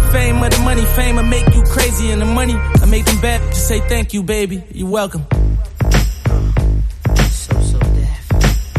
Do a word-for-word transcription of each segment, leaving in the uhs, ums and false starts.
fame or the money. Fame will make you crazy, and the money I make them bad. Just say thank you, baby. You're welcome. So, so deaf.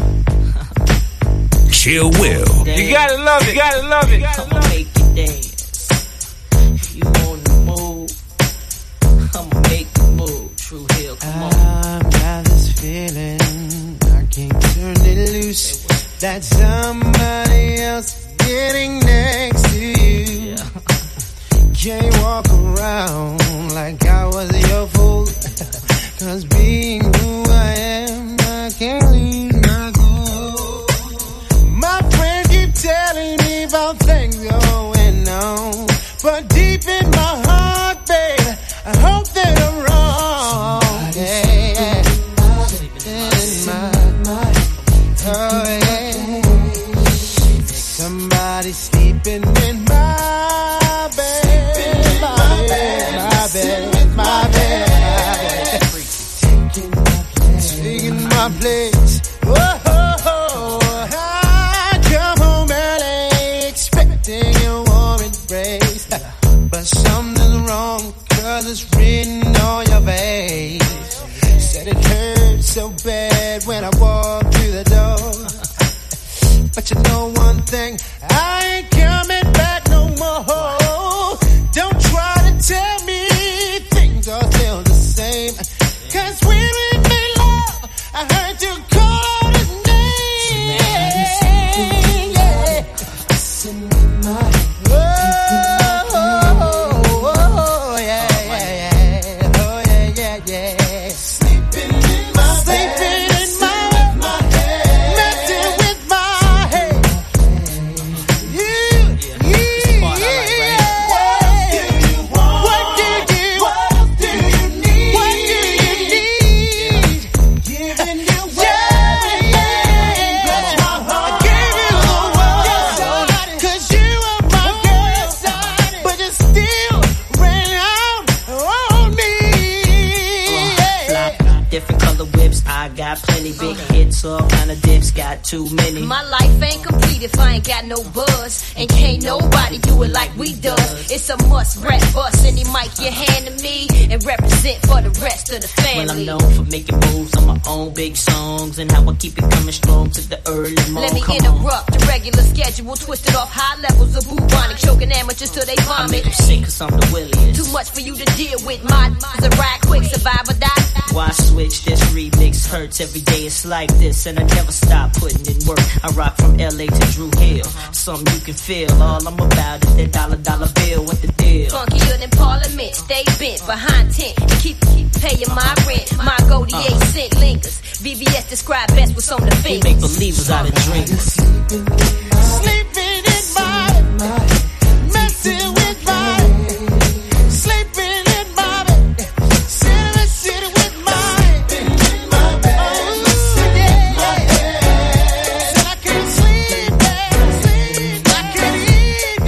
Chill Will. You gotta love it. You gotta love it. I'ma make you dance. You on the move. I'ma make you move. True Hill, come on. I've got this feeling I can't turn it loose. That somebody else getting next to you. Yeah. Can't walk around like I was your fool. Cause being who I am, I can't lose my cool. My friends keep telling me about things going on, but deep in my heart, babe, I hope that I'm wrong. Yeah, yeah. In my, oh yeah. Somebody sleeping in my bed, my bed, my bed, my bed, taking my place. Whoa, I come home early expecting a warm embrace, but something's wrong 'cause it's written on your face. Said it hurt so bad when I walked through the door. But you know one thing, I ain't coming back no more. Don't try to tell me things are still the same. 'Cause when we made love, I heard you call his name. Yeah. Oh, oh, oh, yeah, yeah, yeah. Oh, yeah, yeah, yeah. Sleeping in my Sleeping in my got plenty big hits, all kind of dips, got too many. My life ain't complete if I ain't got no buzz, and can't nobody do it like we does. It's a must rap bust, any mic you hand to me, and represent for the rest of the family. Well, I'm known for making moves on my own big songs, and how I keep it coming strong to the early morning. Let me Come interrupt on. the regular schedule, twisted off high levels of bubonic, choking amateurs till they I vomit. make them sick 'cause I'm the williest. Too much for you to deal with, my is a ride quick, survive or die. Why switch? This remix hurts every day. It's like this, and I never stop putting in work. I rock from L A to Drew Hill. Something you can feel. All I'm about is that dollar dollar bill. What the deal? Funkier than Parliament, stay bent behind tent. Keep keep paying my rent. My goldie uh. eight cent lingers. V V S describe best what's on the fingers. We make believers out of dreamers. Sleeping in my, messing with my, sleeping in my bed, sitting, sitting with my, in my bed, oh yeah, said I can't sleep, sleep, I can't eat,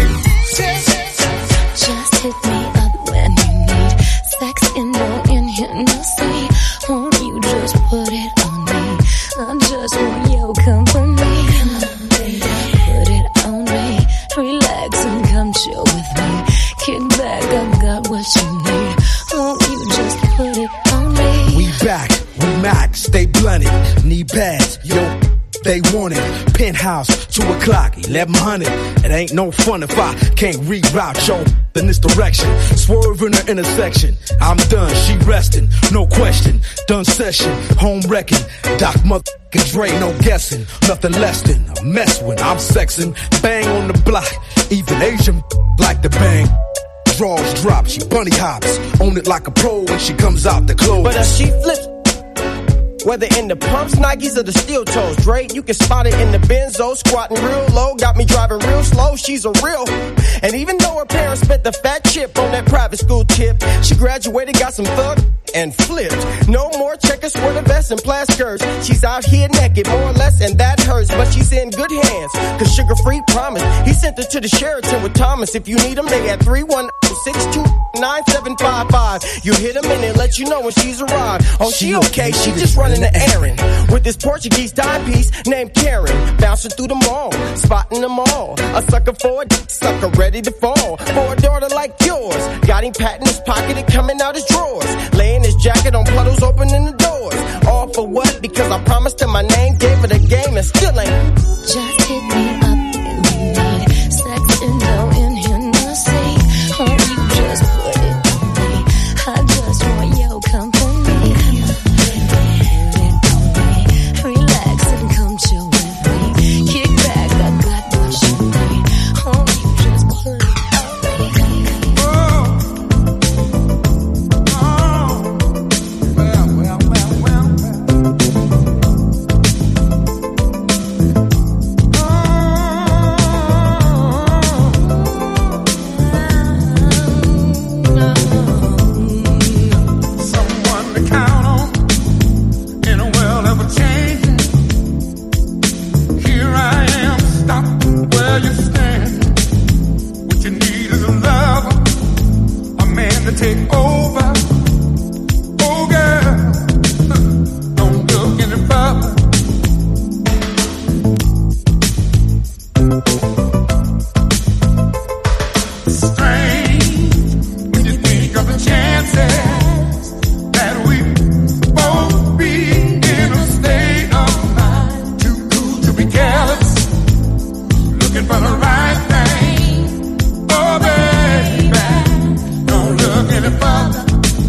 just hit me up when you need sex and no in here, no sleep. Won't you just put it on me? I just want your company. Put it on me. Relax and come chill with me. Kick back, I've got what you need. Won't you just put it on me? We back, we max, stay blunted. Need pads, yo, they want it. Penthouse, two o'clock, eleven hundred. It ain't no fun if I can't reroute yo in this direction. Swerve in the intersection. I'm done, she resting, no question. Done session, home wrecking. Doc motherfucking Dre, no guessing. Nothing less than a mess when I'm sexing. Bang on the block, even Asian like the bang. Draws drop, she bunny hops. Own it like a pro when she comes out the clothes. But as she flips, whether in the pumps, Nikes, or the steel toes, Dre, you can spot it in the Benzo, squatting real low, got me driving real slow, she's a real. And even though her parents spent the fat chip on that private school tip, she graduated, got some thug, and flipped. No more checkers for the vest and plaid skirts. She's out here naked, more or less, and that hurts, but she's in good hands, cause Sugar Free promised. He sent her to the Sheraton with Thomas. If you need him, they at three one six two nine seven five five. You hit him and they let you know when she's arrived. Oh, she okay, she just running running the errand with this Portuguese timepiece named Karen. Bouncing through the mall, spotting them all. A sucker for a d- sucker ready to fall. For a daughter like yours, got him patting his pocket and coming out his drawers. Laying his jacket on puddles, opening the doors. All for what? Because I promised him my name, gave it a game and still ain't. Just hit me up when you need sex and no intimacy. Oh, you just put it on me. I just want your company. Relax and come chill with me. Kick back, I got what you need. Oh, you just put it on me. Oh, oh, well, well, well, well, someone to count on in a world ever changing. Here I am, stop where you stand. What you need is a lover, a man to take over. Oh girl, don't look any further. Strange when you think of the chances that we both be in a state of mind. Too cool to be careless, looking for the right thing. Oh baby, don't look any further.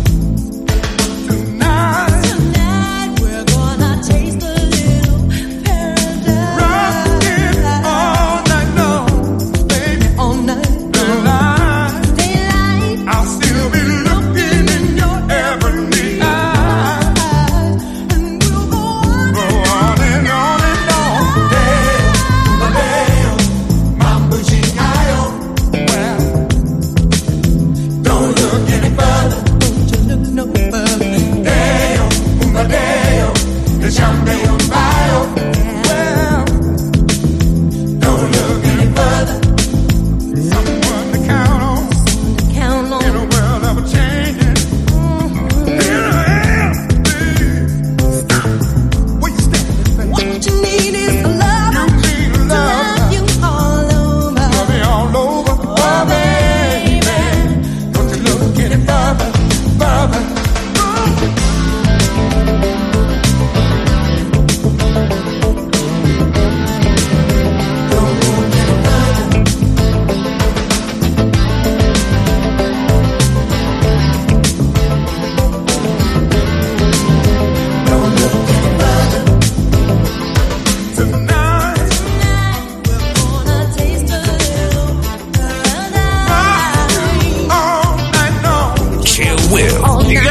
Tonight, Tonight we're gonna taste a little paradise. rockin' all night long, baby. All night. Tonight, Daylight. I'll still be looking in your ebony eyes. And we'll go on. Go on and on and on. Damn, damn, mambo jingayo. Well, don't look any further. Don't you look no further. Damn, damn, the champagne bio. Well, don't look any further. Someone to count on Count in on. a world ever changing. Here I am, baby. Stop. Where you standing, baby? What you need is a love. You need To love. love you all over. Love me all over. Oh, baby. Don't you look any further, further. Tonight, We're gonna taste a little paradise. all night long. Chill Will. All night.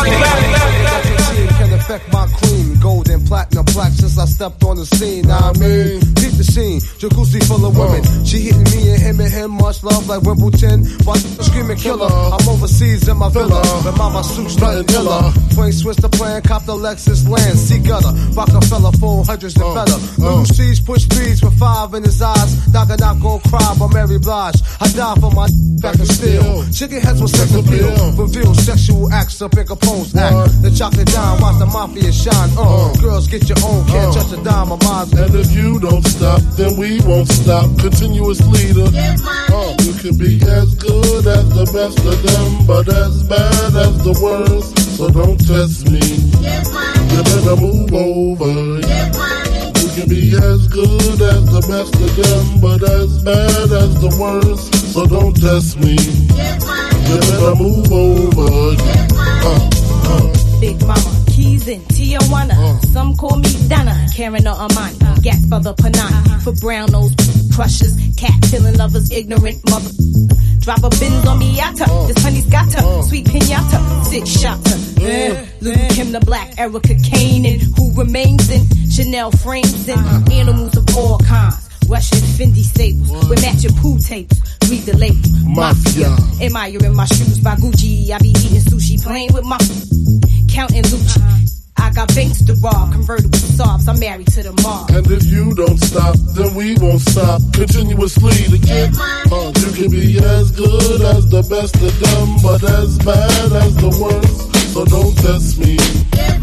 Can affect my queen, gold and platinum plaque since I stepped on the scene. Now I mean, keep the scene, jacuzzi full of women. She hitting me and him and him, much love like Wimbledon. But screaming killer, I'm overseas in my villa. But mama suits nothing iller. Twain switched the plan, cop the Lexus land, sea gutter. Rockefeller, full hundreds and better. Little C's push speeds with five in his eyes. Knock and not gon' cry by Mary Blige. I die for my back and steel. Chicken heads with sex appeal. Reveal sexual acts up in Capone's act. The chocolate dime, watch the mafia shine. Uh, girls get your own, can't touch a dime of mine. And if you don't stop, then we won't stop. Continuous leader. Uh, you can be as good as the best of them, but as bad as the worst. So don't test me. You better move over. You can be as good as the best of them, but as bad as the worst. So don't test me. You better move over. Uh, uh. Big Mama, Keys in Tijuana. Uh. Some call me Donna, Karen or Amani. Uh. Gas for the Panani. Uh. For brown nose crushers, cat killing lovers, ignorant mother. Drop a Benz on Miata. Uh. This honey's got her. Uh. Sweet pinata. Six shotter. Uh. Uh. Little Kim the Black, Erica Kane, and who remains in Chanel frames and uh. animals of all kinds. Russian Fendi staples with matching pool tapes. Read the label. Mafia. Admiring my shoes by Gucci. I be eating sushi, playing with my counting Lucci. I got banks to rob, convertible sobs. I'm married to the mob. And if you don't stop, then we won't stop. Continuously to get uh, you can be as good as the best of them, but as bad as the worst. So don't test me.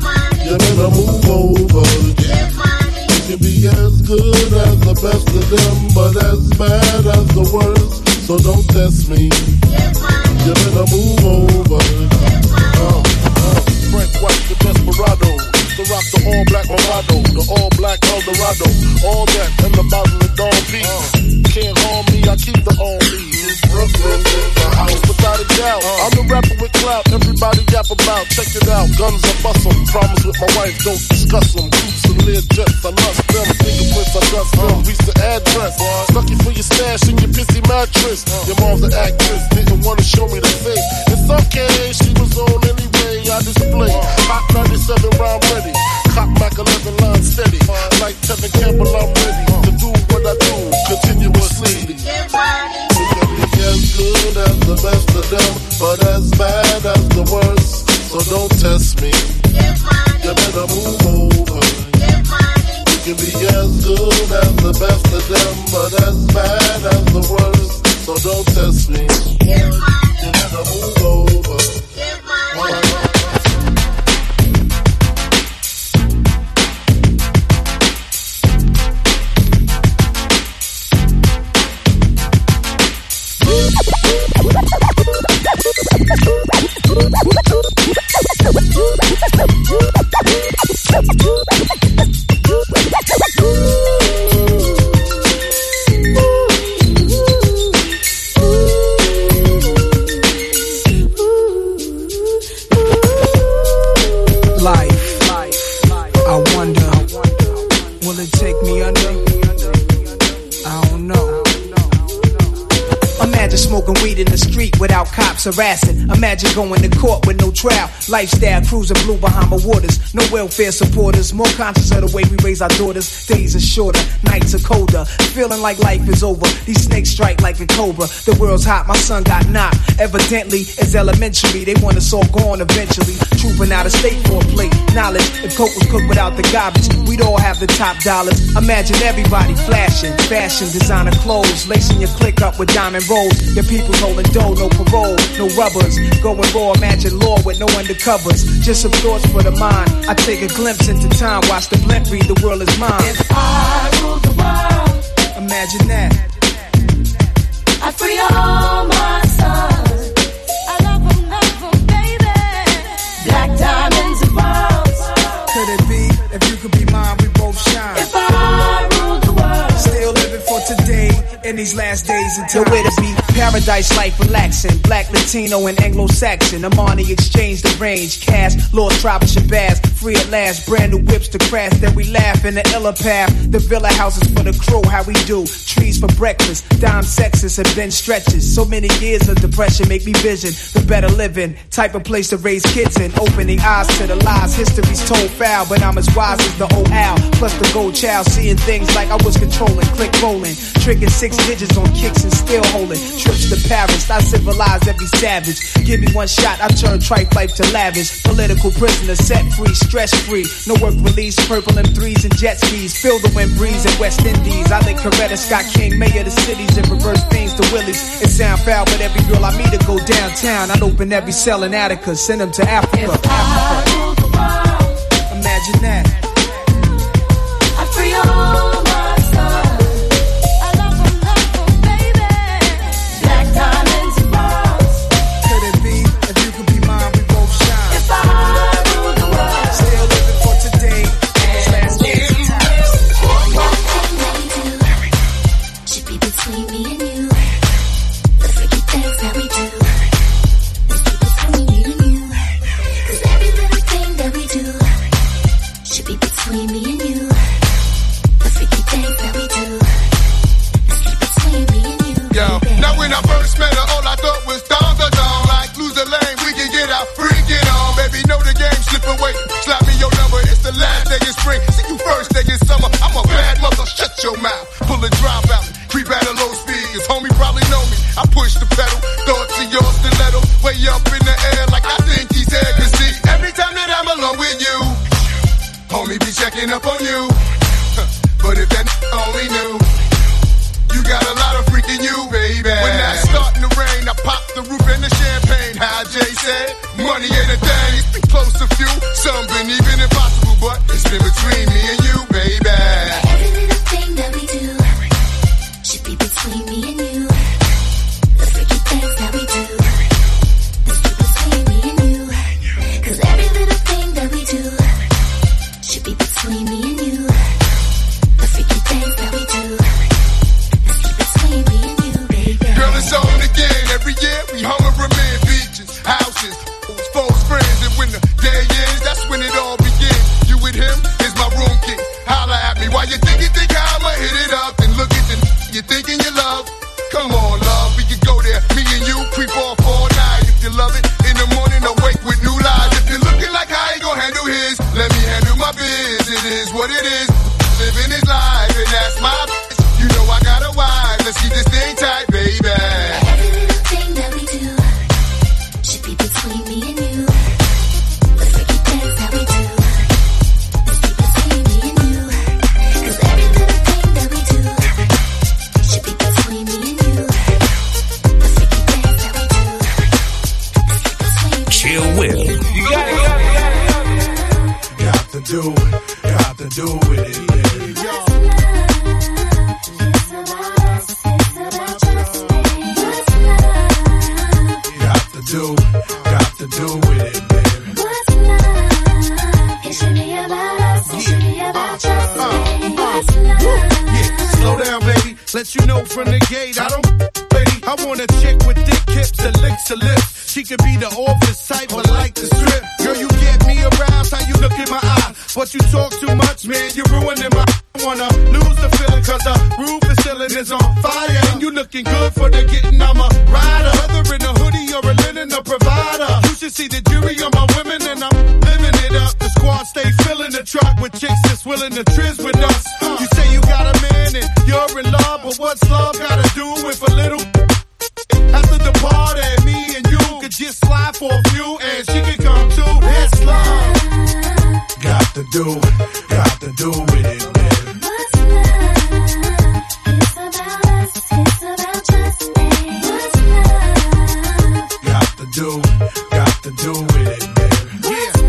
You better move over. Get money. You can be as good as the best of them, but as bad as the worst. So don't test me. Get money. You better move over. Get money. Uh, uh, Frank White, the desperado. To rock the all black Morado, the all black Eldorado, all that and the bottle of Don P. Uh, can't harm me, I keep the all me. Brooklyn, the house without a doubt. Uh, I'm the rapper with clout, everybody yap about. Check it out, guns I bust 'em. Promise with my wife, don't discuss 'em. Coops and lead jets, I lust them. Fingerprints, I dust them. Reach the address. Stuck you for your stash in your pissy mattress. Your mom's an actress, didn't wanna show me the thing. It's okay, she was on anyway. I display hot ninety-seven round ready. Cock back eleven line steady. Like Tevin Campbell, I'm ready to do what I do continuously. Get money. You can be as good as the best of them, but as bad as the worst. So don't test me. Get money. You better move over. Get money. You can be as good as the best of them, but as bad as the worst. So don't test me. Get money. You better move over. Get money. Without cops harassing, imagine going to court with no trial. Lifestyle cruising blue Bahama waters, no welfare supporters. More conscious of the way we raise our daughters. Days are shorter, nights are colder. Feeling like life is over. These snakes strike like a cobra. The world's hot, my son got knocked. Evidently, it's elementary. They want us all gone eventually. Trooping out of state for a plate. Knowledge, if coke was cooked without the garbage, we'd all have the top dollars. Imagine everybody flashing, fashion, designer clothes, lacing your click up with diamond rolls. Your people's holding dough, no parole, no rubbers. Going raw, imagine law with no undercovers. Just some thoughts for the mind. I take a glimpse into time, watch the blimp read, the world is mine. If I ruled the world, imagine that. I'd free all my sons. I love them, love them, baby. Black diamonds and pearls. Could it be, if you could be mine, we both shine. If I ruled the world, still living for today, in these last days until where to be. Paradise life relaxing, black, Latino, and Anglo-Saxon. Amani exchange the range, cash, lost tribe of Shabazz, free at last, brand new whips to crash, then we laugh in the illa path. The villa houses for the crew, how we do, trees for breakfast, dime sexes and bench stretches. So many years of depression make me vision the better living, type of place to raise kids in, opening eyes to the lies, history's told foul, but I'm as wise as the old owl, plus the gold child, seeing things like I was controlling, click rolling, tricking six digits on kicks and still holding. Trips to Paris, I civilize every savage. Give me one shot, I turn tripe life to lavish. Political prisoner, set free, stress free. No work release, purple M threes and jet skis. Feel the wind breeze in West Indies. I think Coretta Scott King, mayor of the cities, and reverse things to Willies. It sound foul, but every girl I meet to go downtown. I'd open every cell in Attica, send them to Africa. If I ruled the world, imagine that. I'd free all my sons. Up on you, but if that only knew, you got a lot of freaking you, baby. When I start in the rain, I pop the roof and the champagne. How Jay said, money ain't a thing. It's been close to few, some been even impossible. year, we hung around beaches, houses, folks, friends. And when the day ends, that's when it all begins. You with him is my room key. Holla at me while you think you think I'ma hit it up. And look at the you thinking you love. Come on, love, we can go there. Me and you creep off all night. If you love it, in the morning awake with new lies. If you're looking like I ain't gonna handle his, let me handle my biz. It is what it is. Living his life, and that's my bitch. You know I got a wife. Let's keep this thing tight, baby. Every little thing that we do should be between me and you. The freaky things that we do is be between me and you. 'Cause every little thing that we do should be between me and you. The freaky things that we do is be between me. Chill Will. You got it, got it, got it, got it. Got to do it, got to do with it, baby. Do, got to do with it, baby. What's love? It should be about us. It should be about us, baby. What's love? Yeah, slow down, baby. Let you know from the gate, I don't, baby. I want a chick with thick hips and licks her lips. She could be the office type, but like the strip. Girl, you get me aroused, how you look in my eye. But you talk too much, man, you're ruining my. I wanna lose the feeling, cause the roof is ceiling is on fire. And you looking good for the getting, I'm a rider. Whether in a hoodie or a linen, a provider. You should see the jury on my women, and I'm living it up. The squad stay filling the truck with chicks that's willing to trizz with us. You say you got a man and you're in love, but what's love gotta do with a little? After the party, me and you could just slide for a few, and she could come too. That's love. Got to do, got to do with it, baby. What's love? It's about us. It's about just me. What's love? Got to do, got to do with it, baby. What's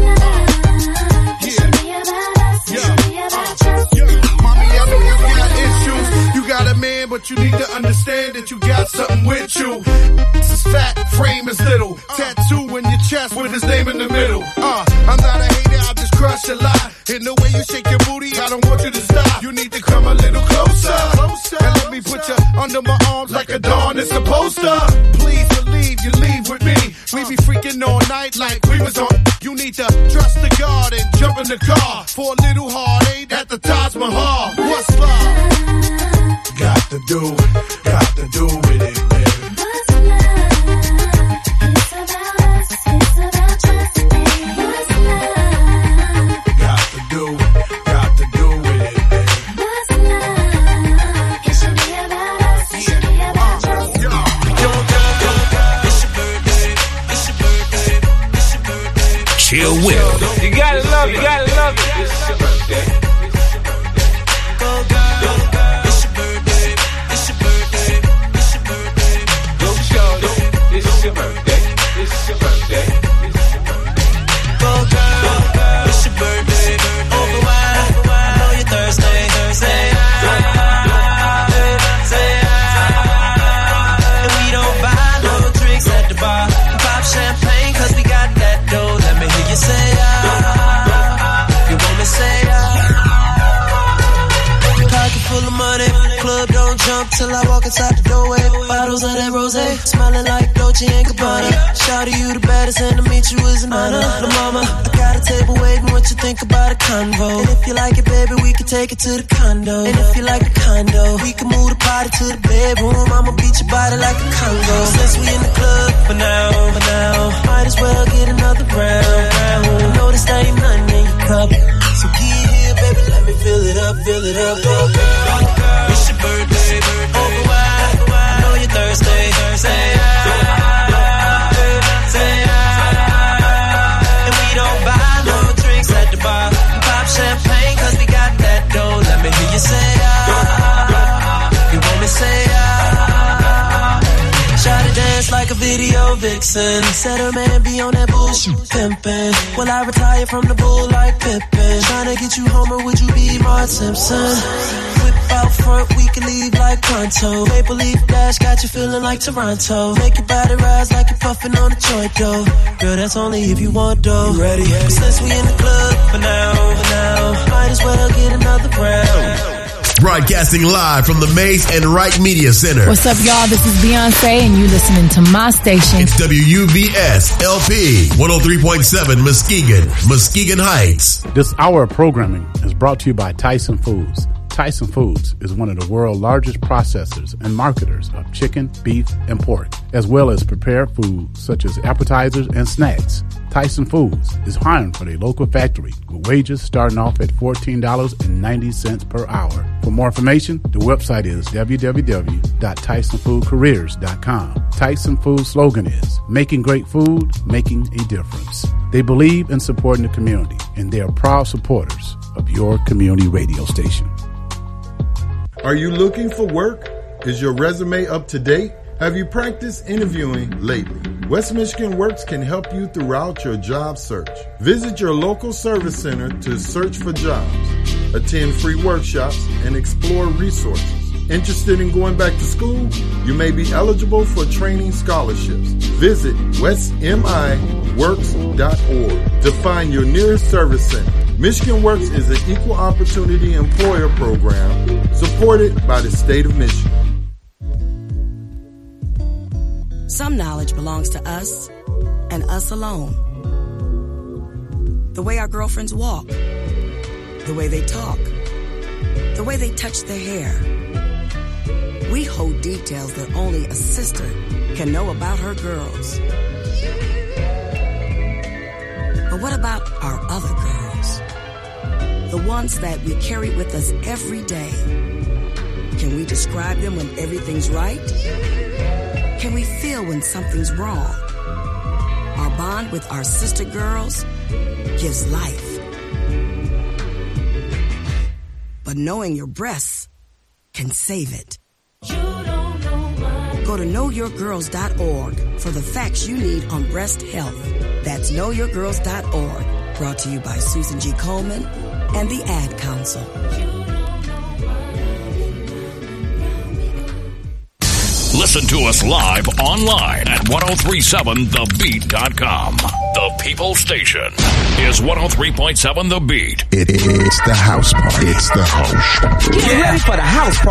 love? It should be about us. It should be about just me. Mommy, I know you got issues. You got a man, but you need to understand that you got something with you. This is fat, frame is little. Tattoo in your chest with his name in the middle. Uh, I'm not a hater, I just crush a lot. In the way you shake your booty, I don't want you to stop. You need to come a little closer, closer. And let me put you under my arms like a dawn is supposed to. Please believe you leave with me. We be freaking all night like we was on. You need to trust the God and jump in the car for a little heartache at the Taj Mahal. What's love? Got to do, got to do with it, baby. What's love? It's about us. It's about just me. What's love? Got to do, got to do with it, baby. What's love? It should be about us. It should be about just me. It's your birthday. It's your birthday. It's your birthday. Chill Will. You gotta love it. You gotta love it. It's your birthday. Go, girl. It's your birthday. It's your birthday. It's your birthday. Go, shorty. It's your birthday. It's your birthday. Go, girl. It's your birthday. Over wide. I know you're Thursday. Thursday. Say ah. And we don't buy no drinks at the bar. Pop champagne cause we got that dough. Let me hear you say ah. You want me say ah. Pocket full of money. Club don't jump till I walk inside the doorway. Bottles of that rosé, smelling like Dolce and Gabbana. Shout you the baddest, and to meet you is an honor. The mama, I got a table waiting. What you think about a convo? And if you like it, baby, we can take it to the condo. And if you like the condo, we can move the party to the bedroom. I'ma beat your body like a Congo. Since we in the club for now, for now, might as well get another round. round. Notice there ain't nothing in your cup, so get here, baby, let me fill it up, fill it up, go girl. It's your birthday, over wide. I know you're Thursday, Thursday. Say ah. And we don't buy no drinks at the bar. Pop champagne cause we got that dough. Let me hear you say ah. You want me say ah. Try to dance like a video vixen. Said her man be on that bullshit pimpin'. Will I retire from the bull like Pippin? Tryna get you home or would you be Mark Simpson? Whip out front, we can leave like pronto. Maple leaf dash got you feeling like Toronto. Make your body rise like you're puffin' on a joint though. Girl, that's only if you want though. You ready? But since we in the club for now, for now, might as well get another round. Broadcasting live from the Maze and Wright Media Center. What's up, y'all? This is Beyonce, and you listening to my station. It's W U V S L P one oh three point seven Muskegon, Muskegon Heights. This hour of programming is brought to you by Tyson Foods. Tyson Foods is one of the world's largest processors and marketers of chicken, beef, and pork, as well as prepared foods such as appetizers and snacks. Tyson Foods is hiring for their local factory with wages starting off at fourteen dollars and ninety cents per hour. For more information, the website is w w w dot tyson food careers dot com. Tyson Foods' slogan is, making great food, making a difference. They believe in supporting the community, and they are proud supporters of your community radio station. Are you looking for work? Is your resume up to date? Have you practiced interviewing lately? West Michigan Works can help you throughout your job search. Visit your local service center to search for jobs, attend free workshops, and explore resources. Interested in going back to school? You may be eligible for training scholarships. Visit west m i works dot org to find your nearest service center. Michigan Works is an equal opportunity employer program supported by the state of Michigan. Some knowledge belongs to us and us alone. The way our girlfriends walk, the way they talk, the way they touch their hair. We hold details that only a sister can know about her girls. But what about our other girls? The ones that we carry with us every day. Can we describe them when everything's right? Can we feel when something's wrong? Our bond with our sister girls gives life. But knowing your breasts can save it. Go to know your girls dot org for the facts you need on breast health. That's know your girls dot org. Brought to you by Susan G. Coleman and the Ad Council. Listen to us live online at ten thirty-seven the beat dot com. The People Station is ten thirty point seven The Beat. It, it's the house party. It's the house party. Get ready for the house party.